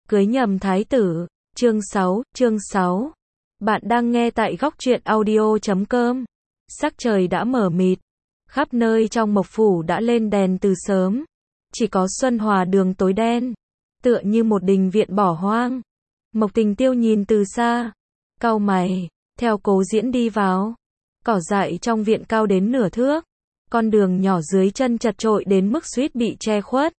Cưới nhầm thái tử. Chương 6. Bạn đang nghe tại góc truyện audio.com. Sắc trời đã mờ mịt. Khắp nơi trong Mộc Phủ đã lên đèn từ sớm. Chỉ có Xuân Hòa đường tối đen. Tựa như một đình viện bỏ hoang. Mộc Tình Tiêu nhìn từ xa. Cau mày. Theo Cố Diễn đi vào. Cỏ dại trong viện cao đến nửa thước. Con đường nhỏ dưới chân chật trội đến mức suýt bị che khuất.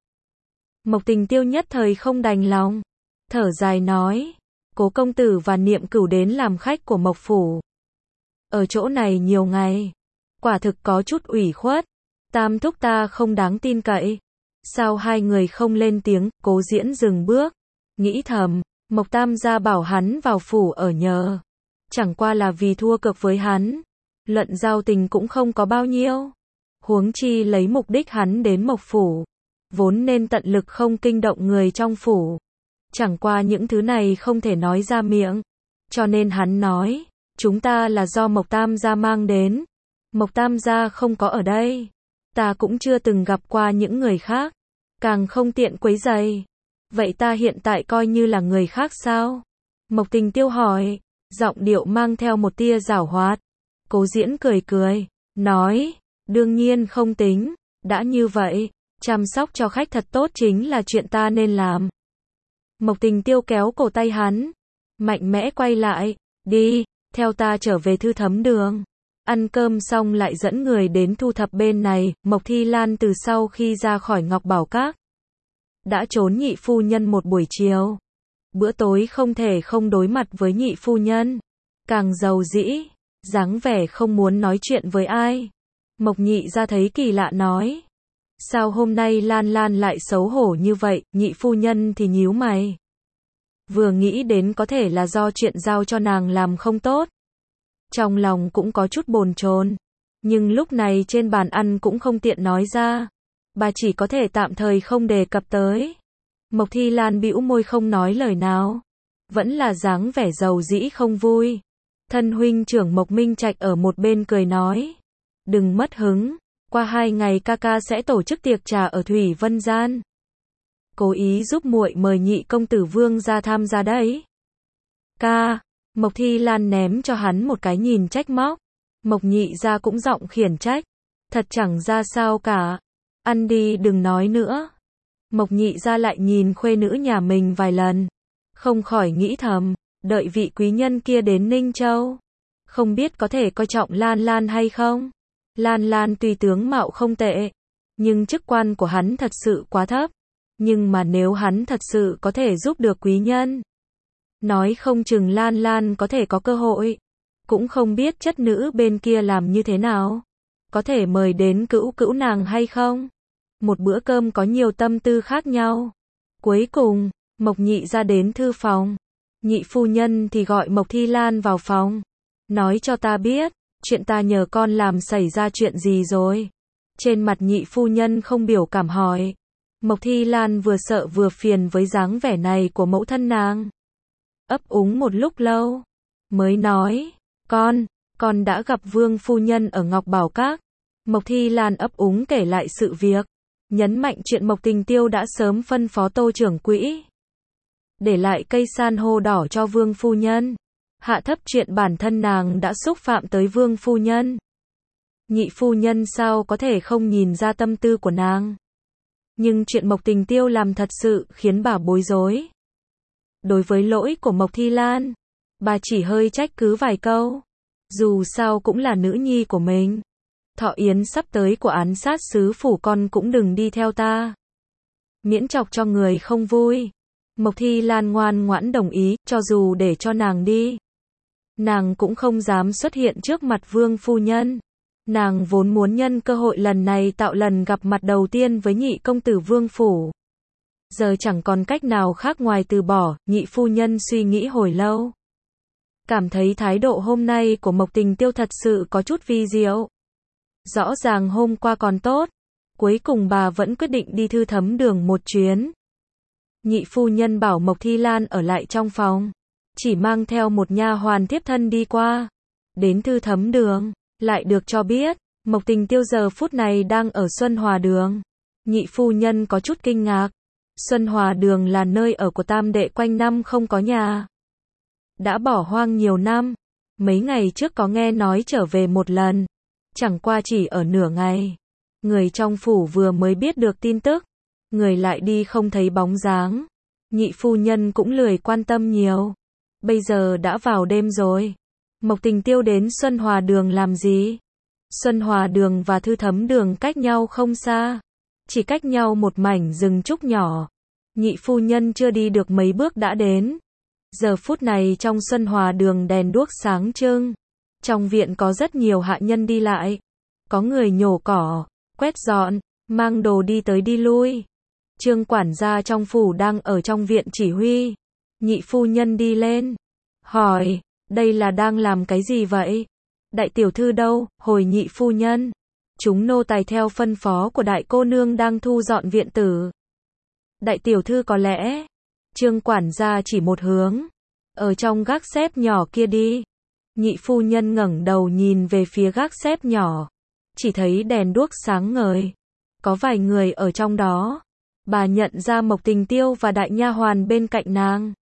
Mộc Tình Tiêu nhất thời không đành lòng. Thở dài nói. Cố công tử và Niệm Cửu đến làm khách của Mộc Phủ. Ở chỗ này nhiều ngày. Quả thực có chút ủy khuất. Tam thúc ta không đáng tin cậy. Sao hai người không lên tiếng? Cố Diễn dừng bước. Nghĩ thầm. Mộc Tam gia bảo hắn vào phủ ở nhờ. Chẳng qua là vì thua cược với hắn. Luận giao tình cũng không có bao nhiêu. Huống chi lấy mục đích hắn đến Mộc Phủ. Vốn nên tận lực không kinh động người trong phủ. Chẳng qua những thứ này không thể nói ra miệng. Cho nên hắn nói. Chúng ta là do Mộc Tam gia mang đến. Mộc Tam gia không có ở đây. Ta cũng chưa từng gặp qua những người khác. Càng không tiện quấy rầy. Vậy ta hiện tại coi như là người khác sao? Mộc Tình Tiêu hỏi. Giọng điệu mang theo một tia giảo hoạt. Cố Diễn cười cười. Nói. Đương nhiên không tính. Đã như vậy. Chăm sóc cho khách thật tốt chính là chuyện ta nên làm. Mộc Tình Tiêu kéo cổ tay hắn. Mạnh mẽ quay lại. Đi. Theo ta trở về Thư Thấm Đường. Ăn cơm xong lại dẫn người đến thu thập bên này. Mộc Thi Lan từ sau khi ra khỏi Ngọc Bảo Các. Đã trốn nhị phu nhân một buổi chiều. Bữa tối không thể không đối mặt với nhị phu nhân. Càng giàu dĩ. Dáng vẻ không muốn nói chuyện với ai. Mộc nhị ra thấy kỳ lạ nói. Sao hôm nay Lan Lan lại xấu hổ như vậy? Nhị phu nhân thì nhíu mày. Vừa nghĩ đến có thể là do chuyện giao cho nàng làm không tốt. Trong lòng cũng có chút bồn chồn. Nhưng lúc này trên bàn ăn cũng không tiện nói ra. Bà chỉ có thể tạm thời không đề cập tới. Mộc Thi Lan bĩu môi không nói lời nào. Vẫn là dáng vẻ giàu dĩ không vui. Thân huynh trưởng Mộc Minh Trạch ở một bên cười nói. Đừng mất hứng. Qua 2 ngày ca ca sẽ tổ chức tiệc trà ở Thủy Vân Gian. Cố ý giúp muội mời nhị công tử Vương ra tham gia đấy. Ca. Mộc Thi Lan ném cho hắn một cái nhìn trách móc. Mộc nhị ra cũng giọng khiển trách. Thật chẳng ra sao cả. Ăn đi đừng nói nữa. Mộc nhị ra lại nhìn khuê nữ nhà mình vài lần. Không khỏi nghĩ thầm. Đợi vị quý nhân kia đến Ninh Châu. Không biết có thể coi trọng Lan Lan hay không? Lan Lan tuy tướng mạo không tệ. Nhưng chức quan của hắn thật sự quá thấp. Nhưng mà nếu hắn thật sự có thể giúp được quý nhân. Nói không chừng Lan Lan có thể có cơ hội. Cũng không biết chất nữ bên kia làm như thế nào. Có thể mời đến cữu cữu nàng hay không? Một bữa cơm có nhiều tâm tư khác nhau. Cuối cùng, Mộc nhị ra đến thư phòng. Nhị phu nhân thì gọi Mộc Thi Lan vào phòng. Nói cho ta biết, chuyện ta nhờ con làm xảy ra chuyện gì rồi? Trên mặt nhị phu nhân không biểu cảm hỏi. Mộc Thi Lan vừa sợ vừa phiền với dáng vẻ này của mẫu thân nàng. Ấp úng một lúc lâu. Mới nói, con đã gặp Vương phu nhân ở Ngọc Bảo Các. Mộc Thi Lan ấp úng kể lại sự việc. Nhấn mạnh chuyện Mộc Tình Tiêu đã sớm phân phó Tô trưởng quỹ. Để lại cây san hô đỏ cho Vương phu nhân. Hạ thấp chuyện bản thân nàng đã xúc phạm tới Vương phu nhân. Nhị phu nhân sao có thể không nhìn ra tâm tư của nàng. Nhưng chuyện Mộc Tình Tiêu làm thật sự khiến bà bối rối. Đối với lỗi của Mộc Thi Lan, bà chỉ hơi trách cứ vài câu. Dù sao cũng là nữ nhi của mình. Thọ yến sắp tới của án sát sứ phủ con cũng đừng đi theo ta. Miễn chọc cho người không vui. Mộc Thi Lan ngoan ngoãn đồng ý, cho dù để cho nàng đi. Nàng cũng không dám xuất hiện trước mặt Vương phu nhân. Nàng vốn muốn nhân cơ hội lần này tạo lần gặp mặt đầu tiên với nhị công tử Vương phủ. Giờ chẳng còn cách nào khác ngoài từ bỏ. Nhị phu nhân suy nghĩ hồi lâu. Cảm thấy thái độ hôm nay của Mộc Tình Tiêu thật sự có chút vi diệu. Rõ ràng hôm qua còn tốt. Cuối cùng bà vẫn quyết định đi Thư Thấm Đường một chuyến. Nhị phu nhân bảo Mộc Thi Lan ở lại trong phòng. Chỉ mang theo một nha hoàn tiếp thân đi qua. Đến Thư Thấm Đường. Lại được cho biết. Mộc Tình Tiêu giờ phút này đang ở Xuân Hòa Đường. Nhị phu nhân có chút kinh ngạc. Xuân Hòa Đường là nơi ở của tam đệ quanh năm không có nhà. Đã bỏ hoang nhiều năm. Mấy ngày trước có nghe nói trở về một lần. Chẳng qua chỉ ở nửa ngày. Người trong phủ vừa mới biết được tin tức. Người lại đi không thấy bóng dáng. Nhị phu nhân cũng lười quan tâm nhiều. Bây giờ đã vào đêm rồi. Mộc Tình Tiêu đến Xuân Hòa Đường làm gì? Xuân Hòa Đường và Thư Thấm Đường cách nhau không xa. Chỉ cách nhau một mảnh rừng trúc nhỏ. Nhị phu nhân chưa đi được mấy bước đã đến. Giờ phút này trong Xuân Hòa Đường đèn đuốc sáng trưng. Trong viện có rất nhiều hạ nhân đi lại. Có người nhổ cỏ, quét dọn, mang đồ đi tới đi lui. Trương quản gia trong phủ đang ở trong viện chỉ huy. Nhị phu nhân đi lên. Hỏi, đây là đang làm cái gì vậy? Đại tiểu thư đâu? Hồi nhị phu nhân. Chúng nô tài theo phân phó của đại cô nương đang thu dọn viện tử. Đại tiểu thư có lẽ. Trương quản gia chỉ một hướng. Ở trong gác xếp nhỏ kia đi. Nhị phu nhân ngẩng đầu nhìn về phía gác xếp nhỏ. Chỉ thấy đèn đuốc sáng ngời. Có vài người ở trong đó. Bà nhận ra Mộc Tình Tiêu và đại nha hoàn bên cạnh nàng.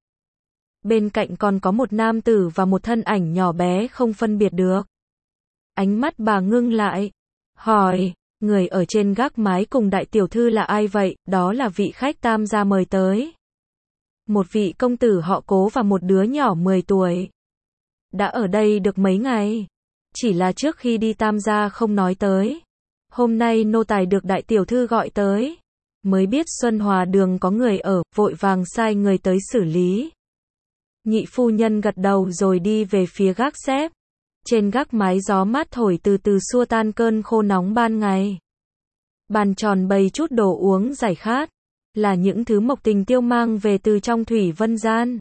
Bên cạnh còn có một nam tử và một thân ảnh nhỏ bé không phân biệt được. Ánh mắt bà ngưng lại. Hỏi, người ở trên gác mái cùng đại tiểu thư là ai vậy? Đó là vị khách Tam gia mời tới. Một vị công tử họ Cố và một đứa nhỏ 10 tuổi. Đã ở đây được mấy ngày. Chỉ là trước khi đi Tam gia không nói tới. Hôm nay nô tài được đại tiểu thư gọi tới. Mới biết Xuân Hòa Đường có người ở, vội vàng sai người tới xử lý. Nhị phu nhân gật đầu rồi đi về phía gác xếp. Trên gác mái gió mát thổi từ từ xua tan cơn khô nóng ban ngày. Bàn tròn bày chút đồ uống giải khát. Là những thứ Mộc Tình Tiêu mang về từ trong Thủy Vân Gian.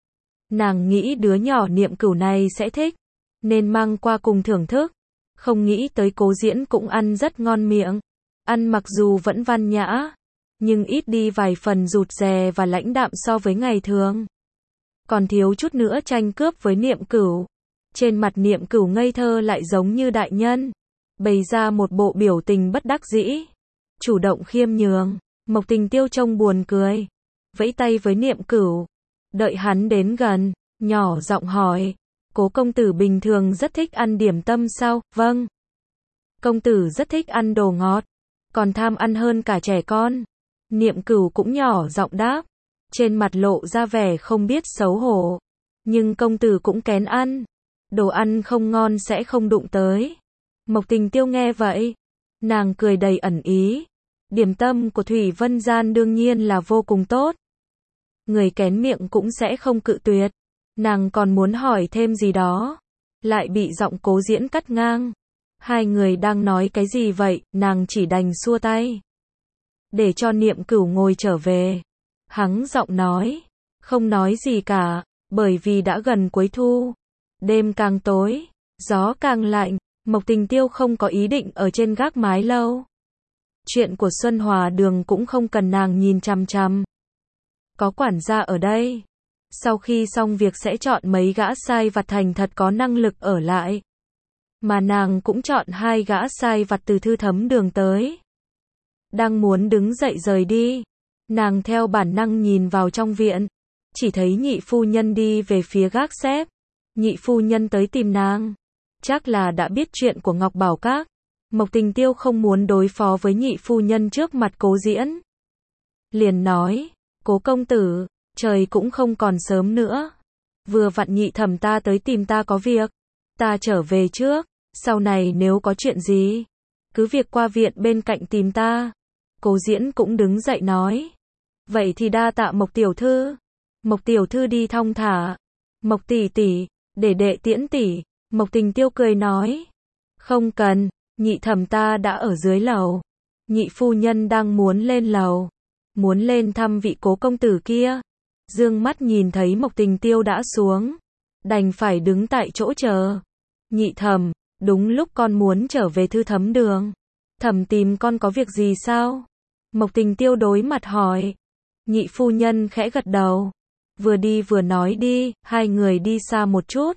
Nàng nghĩ đứa nhỏ Niệm Cửu này sẽ thích. Nên mang qua cùng thưởng thức. Không nghĩ tới Cố Diễn cũng ăn rất ngon miệng. Ăn mặc dù vẫn văn nhã. Nhưng ít đi vài phần rụt rè và lãnh đạm so với ngày thường. Còn thiếu chút nữa tranh cướp với Niệm Cửu. Trên mặt Niệm Cửu ngây thơ lại giống như đại nhân. Bày ra một bộ biểu tình bất đắc dĩ. Chủ động khiêm nhường. Mộc Tình Tiêu trông buồn cười. Vẫy tay với Niệm Cửu. Đợi hắn đến gần. Nhỏ giọng hỏi. Cố công tử bình thường rất thích ăn điểm tâm sao? Vâng. Công tử rất thích ăn đồ ngọt. Còn tham ăn hơn cả trẻ con. Niệm Cửu cũng nhỏ giọng đáp. Trên mặt lộ ra vẻ không biết xấu hổ. Nhưng công tử cũng kén ăn. Đồ ăn không ngon sẽ không đụng tới. Mộc Tình Tiêu nghe vậy. Nàng cười đầy ẩn ý. Điểm tâm của Thủy Vân Gian đương nhiên là vô cùng tốt. Người kén miệng cũng sẽ không cự tuyệt. Nàng còn muốn hỏi thêm gì đó. Lại bị giọng Cố Diễn cắt ngang. Hai người đang nói cái gì vậy? Nàng chỉ đành xua tay. Để cho Niệm Cửu ngồi trở về. Hắng giọng nói. Không nói gì cả. Bởi vì đã gần cuối thu. Đêm càng tối. Gió càng lạnh. Mộc Tình Tiêu không có ý định ở trên gác mái lâu. Chuyện của Xuân Hòa Đường cũng không cần nàng nhìn chằm chằm. Có quản gia ở đây. Sau khi xong việc sẽ chọn mấy gã sai vặt thành thật có năng lực ở lại. Mà nàng cũng chọn 2 gã sai vặt từ Thư Thấm Đường tới. Đang muốn đứng dậy rời đi. Nàng theo bản năng nhìn vào trong viện. Chỉ thấy nhị phu nhân đi về phía gác xếp. Nhị phu nhân tới tìm nàng. Chắc là đã biết chuyện của Ngọc Bảo Các. Mộc Tình Tiêu không muốn đối phó với nhị phu nhân trước mặt Cố Diễn. Liền nói. Cố công tử. Trời cũng không còn sớm nữa. Vừa vặn nhị thẩm ta tới tìm ta có việc. Ta trở về trước. Sau này nếu có chuyện gì. Cứ việc qua viện bên cạnh tìm ta. Cố Diễn cũng đứng dậy nói. Vậy thì đa tạ Mộc tiểu thư. Mộc tiểu thư đi thong thả. Mộc tỷ tỷ. Để đệ tiễn tỷ. Mộc Tình Tiêu cười nói. Không cần. Nhị thẩm ta đã ở dưới lầu. Nhị phu nhân đang muốn lên lầu. Muốn lên thăm vị cố công tử kia. Dương mắt nhìn thấy Mộc Tình Tiêu đã xuống. Đành phải đứng tại chỗ chờ. Nhị thẩm, đúng lúc con muốn trở về Thư Thấm Đường. Thẩm tìm con có việc gì sao? Mộc Tình Tiêu đối mặt hỏi. Nhị phu nhân khẽ gật đầu. Vừa đi vừa nói đi, hai người đi xa một chút.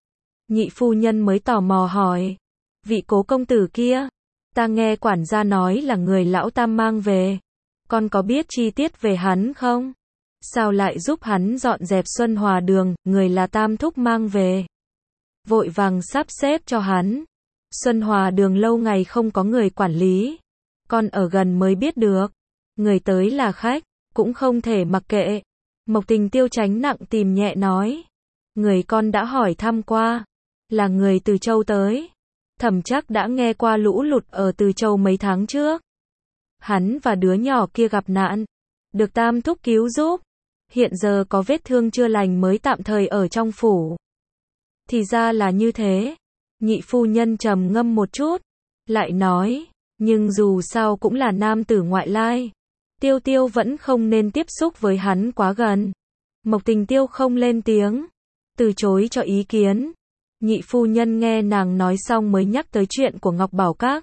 Nhị phu nhân mới tò mò hỏi. Vị cố công tử kia, ta nghe quản gia nói là người lão tam mang về. con có biết chi tiết về hắn không? Sao lại giúp hắn dọn dẹp Xuân Hòa Đường, người là Tam Thúc mang về. Vội vàng sắp xếp cho hắn. Xuân Hòa Đường lâu ngày không có người quản lý. Con ở gần mới biết được. Người tới là khách, cũng không thể mặc kệ. Mộc Tình Tiêu tránh nặng tìm nhẹ nói. Người con đã hỏi thăm qua. Là người từ Châu tới. Thẩm chắc đã nghe qua lũ lụt ở Từ Châu mấy tháng trước. Hắn và đứa nhỏ kia gặp nạn. Được Tam Thúc cứu giúp. Hiện giờ có vết thương chưa lành mới tạm thời ở trong phủ. Thì ra là như thế. Nhị phu nhân trầm ngâm một chút. Lại nói. Nhưng dù sao cũng là nam tử ngoại lai. Tiêu Tiêu vẫn không nên tiếp xúc với hắn quá gần. Mộc Tình Tiêu không lên tiếng. Từ chối cho ý kiến. Nhị phu nhân nghe nàng nói xong mới nhắc tới chuyện của Ngọc Bảo Các.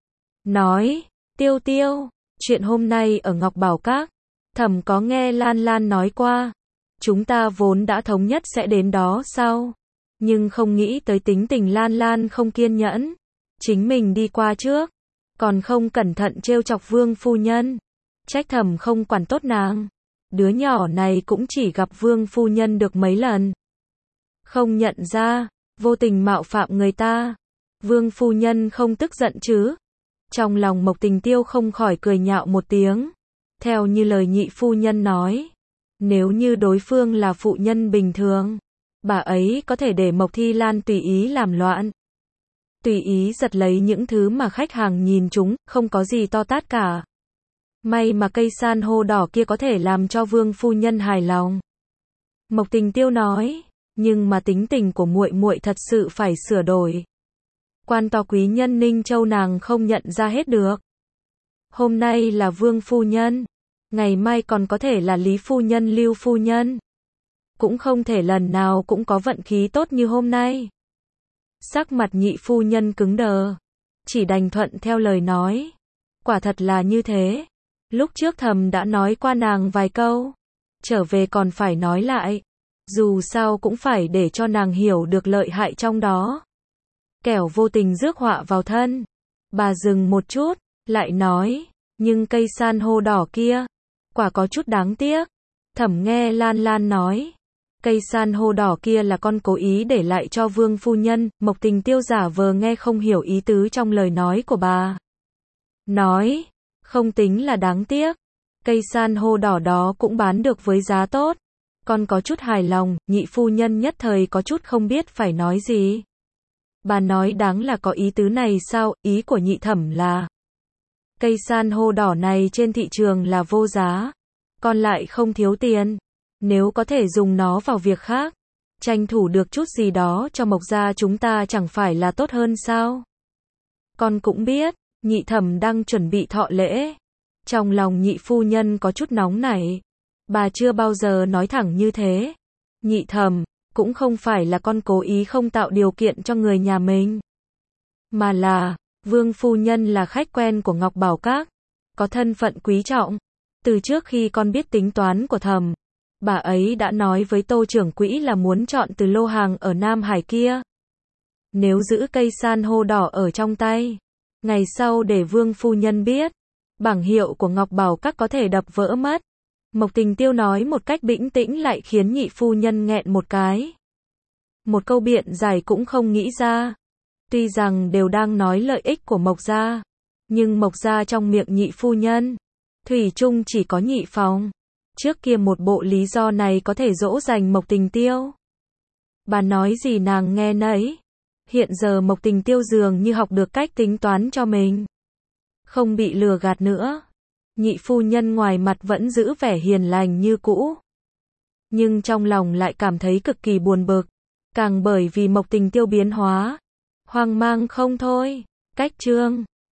Nói. Tiêu Tiêu. Chuyện hôm nay ở Ngọc Bảo Các. Thẩm có nghe Lan Lan nói qua. Chúng ta vốn đã thống nhất sẽ đến đó sau. Nhưng không nghĩ tới tính tình Lan Lan không kiên nhẫn. Chính mình đi qua trước. Còn không cẩn thận trêu chọc Vương phu nhân. Trách Thẩm không quản tốt nàng. Đứa nhỏ này cũng chỉ gặp Vương phu nhân được mấy lần. Không nhận ra. Vô tình mạo phạm người ta. Vương phu nhân không tức giận chứ. Trong lòng Mộc Tình Tiêu không khỏi cười nhạo một tiếng. Theo như lời nhị phu nhân nói. Nếu như đối phương là phụ nhân bình thường. Bà ấy có thể để Mộc Thi Lan tùy ý làm loạn. Tùy ý giật lấy những thứ mà khách hàng nhìn chúng, không có gì to tát cả. May mà cây san hô đỏ kia có thể làm cho Vương phu nhân hài lòng. Mộc Tình Tiêu nói. Nhưng mà tính tình của muội muội thật sự phải sửa đổi. Quan to quý nhân Ninh Châu nàng không nhận ra hết được. Hôm nay là Vương phu nhân. Ngày mai còn có thể là Lý phu nhân Lưu phu nhân. Cũng không thể lần nào cũng có vận khí tốt như hôm nay. Sắc mặt nhị phu nhân cứng đờ. Chỉ đành thuận theo lời nói. Quả thật là như thế. Lúc trước Thẩm đã nói qua nàng vài câu. Trở về còn phải nói lại. Dù sao cũng phải để cho nàng hiểu được lợi hại trong đó. Kẻo vô tình rước họa vào thân. Bà dừng một chút, lại nói. Nhưng cây san hô đỏ kia. Quả có chút đáng tiếc. Thẩm nghe Lan Lan nói. Cây san hô đỏ kia là con cố ý để lại cho Vương phu nhân. Mộc Tình Tiêu giả vờ nghe không hiểu ý tứ trong lời nói của bà. Nói. Không tính là đáng tiếc. Cây san hô đỏ đó cũng bán được với giá tốt. Con có chút hài lòng. Nhị phu nhân nhất thời có chút không biết phải nói gì. Bà nói đáng là có ý tứ này sao? Ý của nhị thẩm là cây san hô đỏ này trên thị trường là vô giá. Con lại không thiếu tiền. Nếu có thể dùng nó vào việc khác, tranh thủ được chút gì đó cho Mộc gia chúng ta chẳng phải là tốt hơn sao? Con cũng biết, nhị thẩm đang chuẩn bị thọ lễ. Trong lòng nhị phu nhân có chút nóng nảy. Bà chưa bao giờ nói thẳng như thế. Nhị thẩm, cũng không phải là con cố ý không tạo điều kiện cho người nhà mình. Mà là, Vương phu nhân là khách quen của Ngọc Bảo Các. Có thân phận quý trọng. Từ trước khi con biết tính toán của Thẩm, bà ấy đã nói với Tô trưởng quỹ là muốn chọn từ lô hàng ở Nam Hải kia. Nếu giữ cây san hô đỏ ở trong tay, ngày sau để Vương phu nhân biết, bảng hiệu của Ngọc Bảo Các có thể đập vỡ mất. Mộc Tình Tiêu nói một cách bĩnh tĩnh lại khiến nhị phu nhân nghẹn một cái. Một câu biện giải cũng không nghĩ ra. Tuy rằng đều đang nói lợi ích của Mộc gia, nhưng Mộc gia trong miệng nhị phu nhân, thủy chung chỉ có nhị phòng. Trước kia một bộ lý do này có thể dỗ dành Mộc Tình Tiêu. Bà nói gì nàng nghe nấy. Hiện giờ Mộc Tình Tiêu dường như học được cách tính toán cho mình. Không bị lừa gạt nữa. Nhị phu nhân ngoài mặt vẫn giữ vẻ hiền lành như cũ. Nhưng trong lòng lại cảm thấy cực kỳ buồn bực. Càng bởi vì Mộc Tình Tiêu biến hóa. Hoang mang không thôi. Cách chương